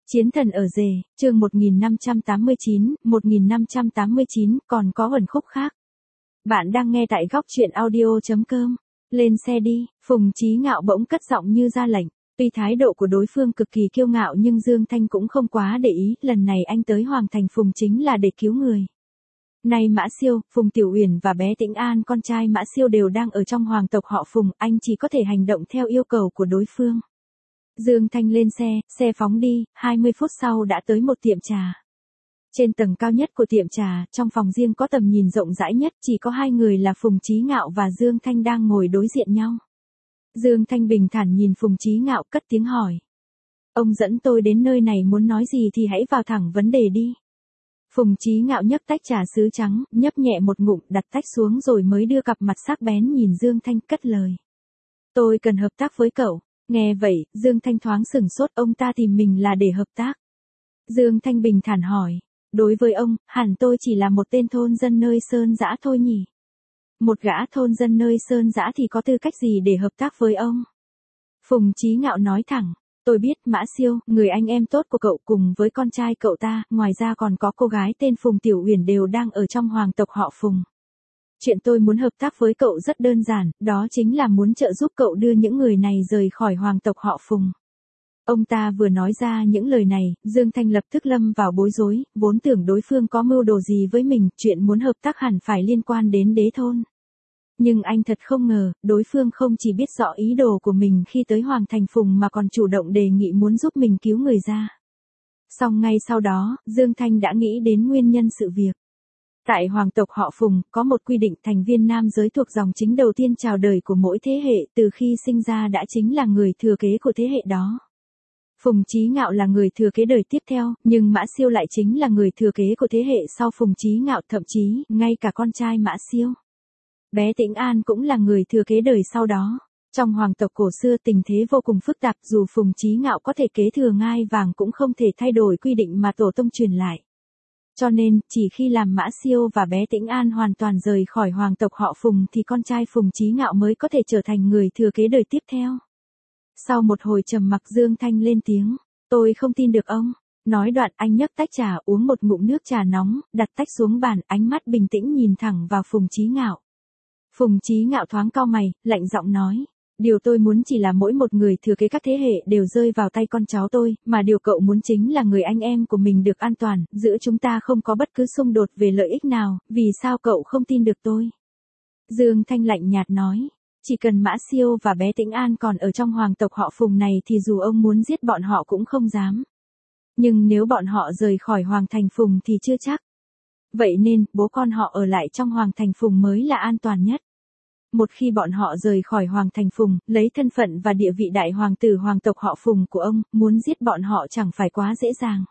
Chiến thần ở rể, chương 1589, còn có ẩn khúc khác. Bạn đang nghe tại góc truyện audio.com. Lên xe đi, Phùng Chí Ngạo bỗng cất giọng như ra lệnh. Tuy thái độ của đối phương cực kỳ kiêu ngạo nhưng Dương Thanh cũng không quá để ý, lần này anh tới Hoàng Thành Phùng chính là để cứu người. Này Mã Siêu, Phùng Tiểu Uyển và bé Tĩnh An con trai Mã Siêu đều đang ở trong hoàng tộc họ Phùng, anh chỉ có thể hành động theo yêu cầu của đối phương. Dương Thanh lên xe phóng đi, 20 phút sau đã tới một tiệm trà. Trên tầng cao nhất của tiệm trà, trong phòng riêng có tầm nhìn rộng rãi nhất, chỉ có hai người là Phùng Chí Ngạo và Dương Thanh đang ngồi đối diện nhau. Dương Thanh bình thản nhìn Phùng Chí Ngạo cất tiếng hỏi. Ông dẫn tôi đến nơi này muốn nói gì thì hãy vào thẳng vấn đề đi. Phùng Chí Ngạo nhấp tách trà sứ trắng, nhấp nhẹ một ngụm đặt tách xuống rồi mới đưa cặp mặt sắc bén nhìn Dương Thanh cất lời. Tôi cần hợp tác với cậu. Nghe vậy, Dương Thanh thoáng sửng sốt, ông ta tìm mình là để hợp tác. Dương Thanh bình thản hỏi, đối với ông, hẳn tôi chỉ là một tên thôn dân nơi sơn dã thôi nhỉ? Một gã thôn dân nơi sơn dã thì có tư cách gì để hợp tác với ông? Phùng Chí Ngạo nói thẳng, tôi biết Mã Siêu, người anh em tốt của cậu cùng với con trai cậu ta, ngoài ra còn có cô gái tên Phùng Tiểu Uyển đều đang ở trong hoàng tộc họ Phùng. Chuyện tôi muốn hợp tác với cậu rất đơn giản, đó chính là muốn trợ giúp cậu đưa những người này rời khỏi hoàng tộc họ Phùng. Ông ta vừa nói ra những lời này, Dương Thanh lập tức lâm vào bối rối, vốn tưởng đối phương có mưu đồ gì với mình, chuyện muốn hợp tác hẳn phải liên quan đến đế thôn. Nhưng anh thật không ngờ, đối phương không chỉ biết rõ ý đồ của mình khi tới Hoàng Thành Phùng mà còn chủ động đề nghị muốn giúp mình cứu người ra. Song ngay sau đó, Dương Thanh đã nghĩ đến nguyên nhân sự việc. Tại hoàng tộc họ Phùng, có một quy định thành viên nam giới thuộc dòng chính đầu tiên chào đời của mỗi thế hệ từ khi sinh ra đã chính là người thừa kế của thế hệ đó. Phùng Chí Ngạo là người thừa kế đời tiếp theo, nhưng Mã Siêu lại chính là người thừa kế của thế hệ sau Phùng Chí Ngạo, thậm chí, ngay cả con trai Mã Siêu. Bé Tĩnh An cũng là người thừa kế đời sau đó. Trong hoàng tộc cổ xưa tình thế vô cùng phức tạp, dù Phùng Chí Ngạo có thể kế thừa ngai vàng cũng không thể thay đổi quy định mà tổ tông truyền lại. Cho nên, chỉ khi làm Mã Siêu và bé Tĩnh An hoàn toàn rời khỏi hoàng tộc họ Phùng thì con trai Phùng Chí Ngạo mới có thể trở thành người thừa kế đời tiếp theo. Sau một hồi trầm mặc Dương Thanh lên tiếng, tôi không tin được ông. Nói đoạn anh nhấc tách trà uống một ngụm nước trà nóng, đặt tách xuống bàn, ánh mắt bình tĩnh nhìn thẳng vào Phùng Chí Ngạo. Phùng Chí Ngạo thoáng cau mày, lạnh giọng nói. Điều tôi muốn chỉ là mỗi một người thừa kế các thế hệ đều rơi vào tay con cháu tôi, mà điều cậu muốn chính là người anh em của mình được an toàn, giữa chúng ta không có bất cứ xung đột về lợi ích nào, vì sao cậu không tin được tôi? Dương Thanh lạnh nhạt nói, chỉ cần Mã Siêu và bé Tĩnh An còn ở trong hoàng tộc họ Phùng này thì dù ông muốn giết bọn họ cũng không dám. Nhưng nếu bọn họ rời khỏi Hoàng Thành Phùng thì chưa chắc. Vậy nên, bố con họ ở lại trong Hoàng Thành Phùng mới là an toàn nhất. Một khi bọn họ rời khỏi Hoàng Thành Phùng, lấy thân phận và địa vị đại hoàng tử hoàng tộc họ Phùng của ông, muốn giết bọn họ chẳng phải quá dễ dàng.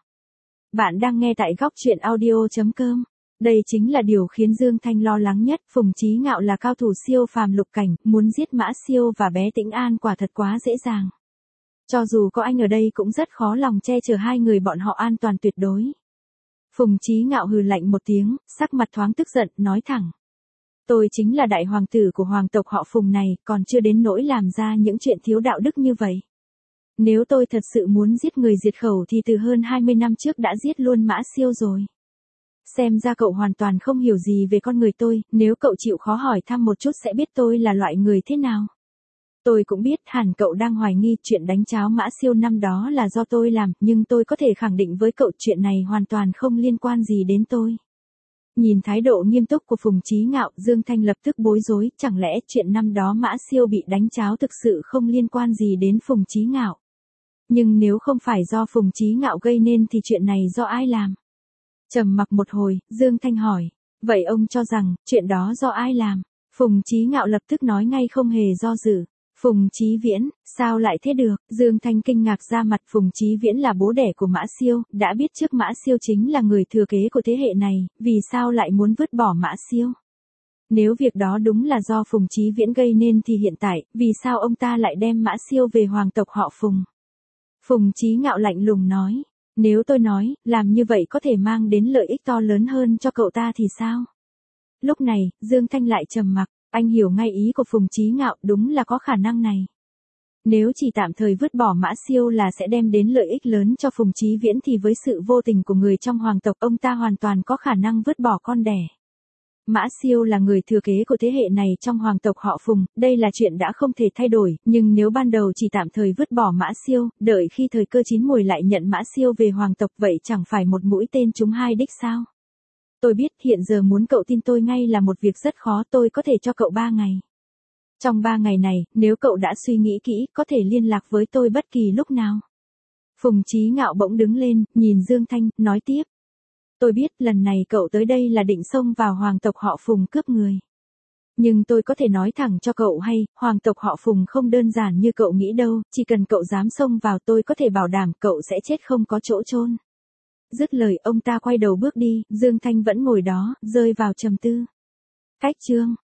Bạn đang nghe tại góc truyện audio.com. Đây chính là điều khiến Dương Thanh lo lắng nhất, Phùng Chí Ngạo là cao thủ siêu phàm lục cảnh, muốn giết Mã Siêu và bé Tĩnh An quả thật quá dễ dàng. Cho dù có anh ở đây cũng rất khó lòng che chở hai người bọn họ an toàn tuyệt đối. Phùng Chí Ngạo hừ lạnh một tiếng, sắc mặt thoáng tức giận, nói thẳng. Tôi chính là đại hoàng tử của hoàng tộc họ Phùng này, còn chưa đến nỗi làm ra những chuyện thiếu đạo đức như vậy. Nếu tôi thật sự muốn giết người diệt khẩu thì từ hơn 20 năm trước đã giết luôn Mã Siêu rồi. Xem ra cậu hoàn toàn không hiểu gì về con người tôi, nếu cậu chịu khó hỏi thăm một chút sẽ biết tôi là loại người thế nào. Tôi cũng biết hẳn cậu đang hoài nghi chuyện đánh cháo Mã Siêu năm đó là do tôi làm, nhưng tôi có thể khẳng định với cậu chuyện này hoàn toàn không liên quan gì đến tôi. Nhìn thái độ nghiêm túc của Phùng Chí Ngạo, Dương Thanh lập tức bối rối, chẳng lẽ chuyện năm đó Mã Siêu bị đánh cháo thực sự không liên quan gì đến Phùng Chí Ngạo. Nhưng nếu không phải do Phùng Chí Ngạo gây nên thì chuyện này do ai làm? Trầm mặc một hồi, Dương Thanh hỏi, vậy ông cho rằng, chuyện đó do ai làm? Phùng Chí Ngạo lập tức nói ngay không hề do dự. Phùng Chí Viễn, sao lại thế được? Dương Thanh kinh ngạc ra mặt, Phùng Chí Viễn là bố đẻ của Mã Siêu, đã biết trước Mã Siêu chính là người thừa kế của thế hệ này, vì sao lại muốn vứt bỏ Mã Siêu? Nếu việc đó đúng là do Phùng Chí Viễn gây nên thì hiện tại, vì sao ông ta lại đem Mã Siêu về hoàng tộc họ Phùng? Phùng Chí Ngạo lạnh lùng nói, nếu tôi nói, làm như vậy có thể mang đến lợi ích to lớn hơn cho cậu ta thì sao? Lúc này, Dương Thanh lại trầm mặc. Anh hiểu ngay ý của Phùng Chí Ngạo, đúng là có khả năng này. Nếu chỉ tạm thời vứt bỏ Mã Siêu là sẽ đem đến lợi ích lớn cho Phùng Chí Viễn thì với sự vô tình của người trong hoàng tộc ông ta hoàn toàn có khả năng vứt bỏ con đẻ. Mã Siêu là người thừa kế của thế hệ này trong hoàng tộc họ Phùng, đây là chuyện đã không thể thay đổi, nhưng nếu ban đầu chỉ tạm thời vứt bỏ Mã Siêu, đợi khi thời cơ chín muồi lại nhận Mã Siêu về hoàng tộc vậy chẳng phải một mũi tên trúng hai đích sao? Tôi biết hiện giờ muốn cậu tin tôi ngay là một việc rất khó, tôi có thể cho cậu 3 ngày. Trong 3 ngày này, nếu cậu đã suy nghĩ kỹ, có thể liên lạc với tôi bất kỳ lúc nào. Phùng Chí Ngạo bỗng đứng lên, nhìn Dương Thanh, nói tiếp. Tôi biết lần này cậu tới đây là định xông vào hoàng tộc họ Phùng cướp người. Nhưng tôi có thể nói thẳng cho cậu hay, hoàng tộc họ Phùng không đơn giản như cậu nghĩ đâu, chỉ cần cậu dám xông vào tôi có thể bảo đảm cậu sẽ chết không có chỗ chôn. Dứt lời ông ta quay đầu bước đi, Dương Thanh vẫn ngồi đó, rơi vào trầm tư. Cách chương